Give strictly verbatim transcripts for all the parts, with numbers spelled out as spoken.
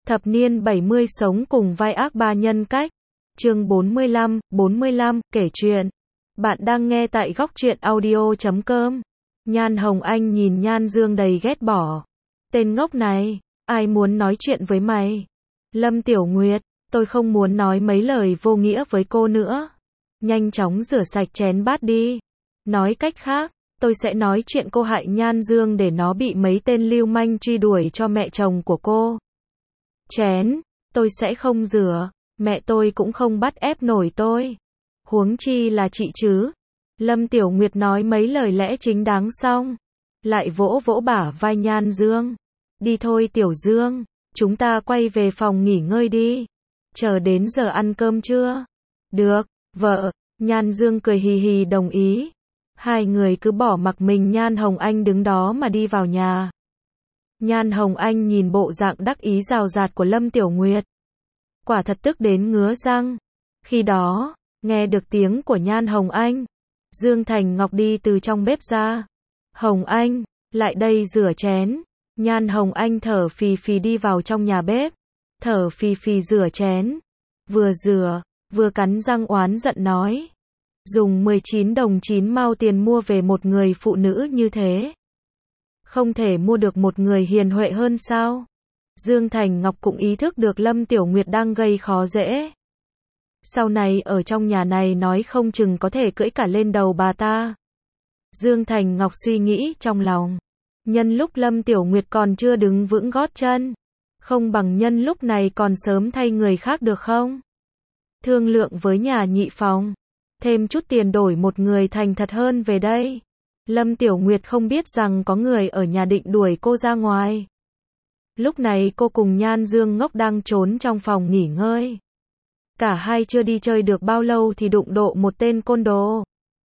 Thập niên bảy mươi sống cùng vai ác ba nhân cách. Chương bốn mươi lăm, bốn mươi lăm, kể chuyện. Bạn đang nghe tại góc truyện audio chấm com. Nhan Hồng Anh nhìn Nhan Dương đầy ghét bỏ. Tên ngốc này, ai muốn nói chuyện với mày? Lâm Tiểu Nguyệt, tôi không muốn nói mấy lời vô nghĩa với cô nữa. Nhanh chóng rửa sạch chén bát đi. Nói cách khác, tôi sẽ nói chuyện cô hại Nhan Dương để nó bị mấy tên lưu manh truy đuổi cho mẹ chồng của cô. Chén, tôi sẽ không rửa, mẹ tôi cũng không bắt ép nổi tôi. Huống chi là chị chứ. Lâm Tiểu Nguyệt nói mấy lời lẽ chính đáng xong, lại vỗ vỗ bả vai Nhan Dương. Đi thôi Tiểu Dương, chúng ta quay về phòng nghỉ ngơi đi. Chờ đến giờ ăn cơm chưa? Được, vợ. Nhan Dương cười hì hì đồng ý. Hai người cứ bỏ mặc mình Nhan Hồng Anh đứng đó mà đi vào nhà. Nhan Hồng Anh nhìn bộ dạng đắc ý rào rạt của Lâm Tiểu Nguyệt. Quả thật tức đến ngứa răng. Khi đó, nghe được tiếng của Nhan Hồng Anh, Dương Thành Ngọc đi từ trong bếp ra. Hồng Anh, lại đây rửa chén. Nhan Hồng Anh thở phì phì đi vào trong nhà bếp. Thở phì phì rửa chén. Vừa rửa, vừa cắn răng oán giận nói. Dùng mười chín đồng chín mao tiền mua về một người phụ nữ như thế. Không thể mua được một người hiền huệ hơn sao? Dương Thành Ngọc cũng ý thức được Lâm Tiểu Nguyệt đang gây khó dễ. Sau này ở trong nhà này nói không chừng có thể cưỡi cả lên đầu bà ta. Dương Thành Ngọc suy nghĩ trong lòng. Nhân lúc Lâm Tiểu Nguyệt còn chưa đứng vững gót chân, không bằng nhân lúc này còn sớm thay người khác được không? Thương lượng với nhà nhị phòng. Thêm chút tiền đổi một người thành thật hơn về đây. Lâm Tiểu Nguyệt không biết rằng có người ở nhà định đuổi cô ra ngoài. Lúc này cô cùng Nhan Dương ngốc đang trốn trong phòng nghỉ ngơi. Cả hai chưa đi chơi được bao lâu thì đụng độ một tên côn đồ.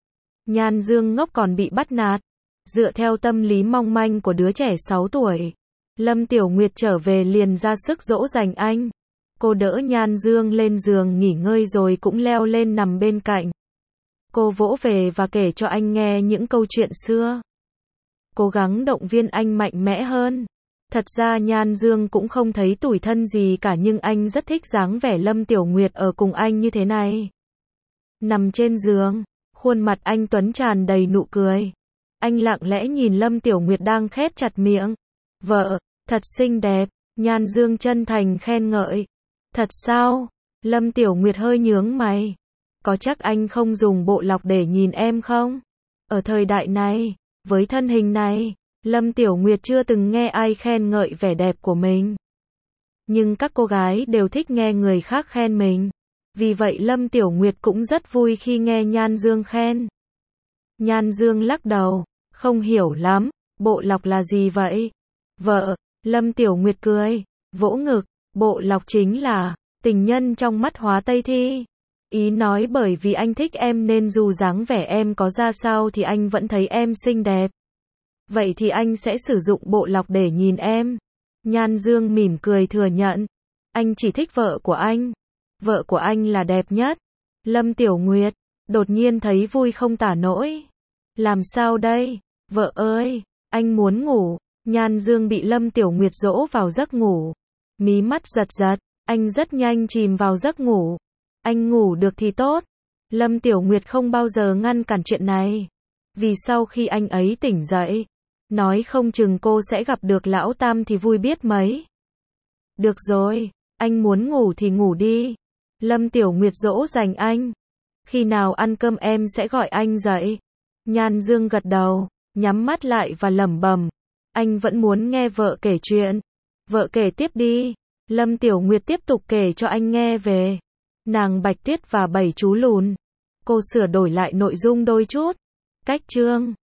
Nhan Dương ngốc còn bị bắt nạt. Dựa theo tâm lý mong manh của đứa trẻ sáu tuổi, Lâm Tiểu Nguyệt trở về liền ra sức dỗ dành anh. Cô đỡ Nhan Dương lên giường nghỉ ngơi rồi cũng leo lên nằm bên cạnh. Cô vỗ về và kể cho anh nghe những câu chuyện xưa. Cố gắng động viên anh mạnh mẽ hơn. Thật ra Nhan Dương cũng không thấy tủi thân gì cả nhưng anh rất thích dáng vẻ Lâm Tiểu Nguyệt ở cùng anh như thế này. Nằm trên giường, khuôn mặt anh tuấn tràn đầy nụ cười. Anh lặng lẽ nhìn Lâm Tiểu Nguyệt đang khép chặt miệng. Vợ, thật xinh đẹp. Nhan Dương chân thành khen ngợi. Thật sao? Lâm Tiểu Nguyệt hơi nhướng mày. Có chắc anh không dùng bộ lọc để nhìn em không? Ở thời đại này, với thân hình này, Lâm Tiểu Nguyệt chưa từng nghe ai khen ngợi vẻ đẹp của mình. Nhưng các cô gái đều thích nghe người khác khen mình. Vì vậy Lâm Tiểu Nguyệt cũng rất vui khi nghe Nhan Dương khen. Nhan Dương lắc đầu, không hiểu lắm, bộ lọc là gì vậy? Vợ, Lâm Tiểu Nguyệt cười, vỗ ngực, bộ lọc chính là tình nhân trong mắt Hóa Tây Thi. Ý nói bởi vì anh thích em nên dù dáng vẻ em có ra sao thì anh vẫn thấy em xinh đẹp. Vậy thì anh sẽ sử dụng bộ lọc để nhìn em. Nhan Dương mỉm cười thừa nhận. Anh chỉ thích vợ của anh. Vợ của anh là đẹp nhất. Lâm Tiểu Nguyệt, đột nhiên thấy vui không tả nổi. Làm sao đây? Vợ ơi, anh muốn ngủ. Nhan Dương bị Lâm Tiểu Nguyệt dỗ vào giấc ngủ. Mí mắt giật giật, anh rất nhanh chìm vào giấc ngủ. Anh ngủ được thì tốt. Lâm Tiểu Nguyệt không bao giờ ngăn cản chuyện này. Vì sau khi anh ấy tỉnh dậy, nói không chừng cô sẽ gặp được lão Tam thì vui biết mấy. Được rồi, anh muốn ngủ thì ngủ đi. Lâm Tiểu Nguyệt dỗ dành anh. Khi nào ăn cơm em sẽ gọi anh dậy. Nhan Dương gật đầu, nhắm mắt lại và lẩm bẩm. Anh vẫn muốn nghe vợ kể chuyện. Vợ kể tiếp đi. Lâm Tiểu Nguyệt tiếp tục kể cho anh nghe về nàng Bạch Tuyết và bảy chú lùn. Cô sửa đổi lại nội dung đôi chút. Cách chương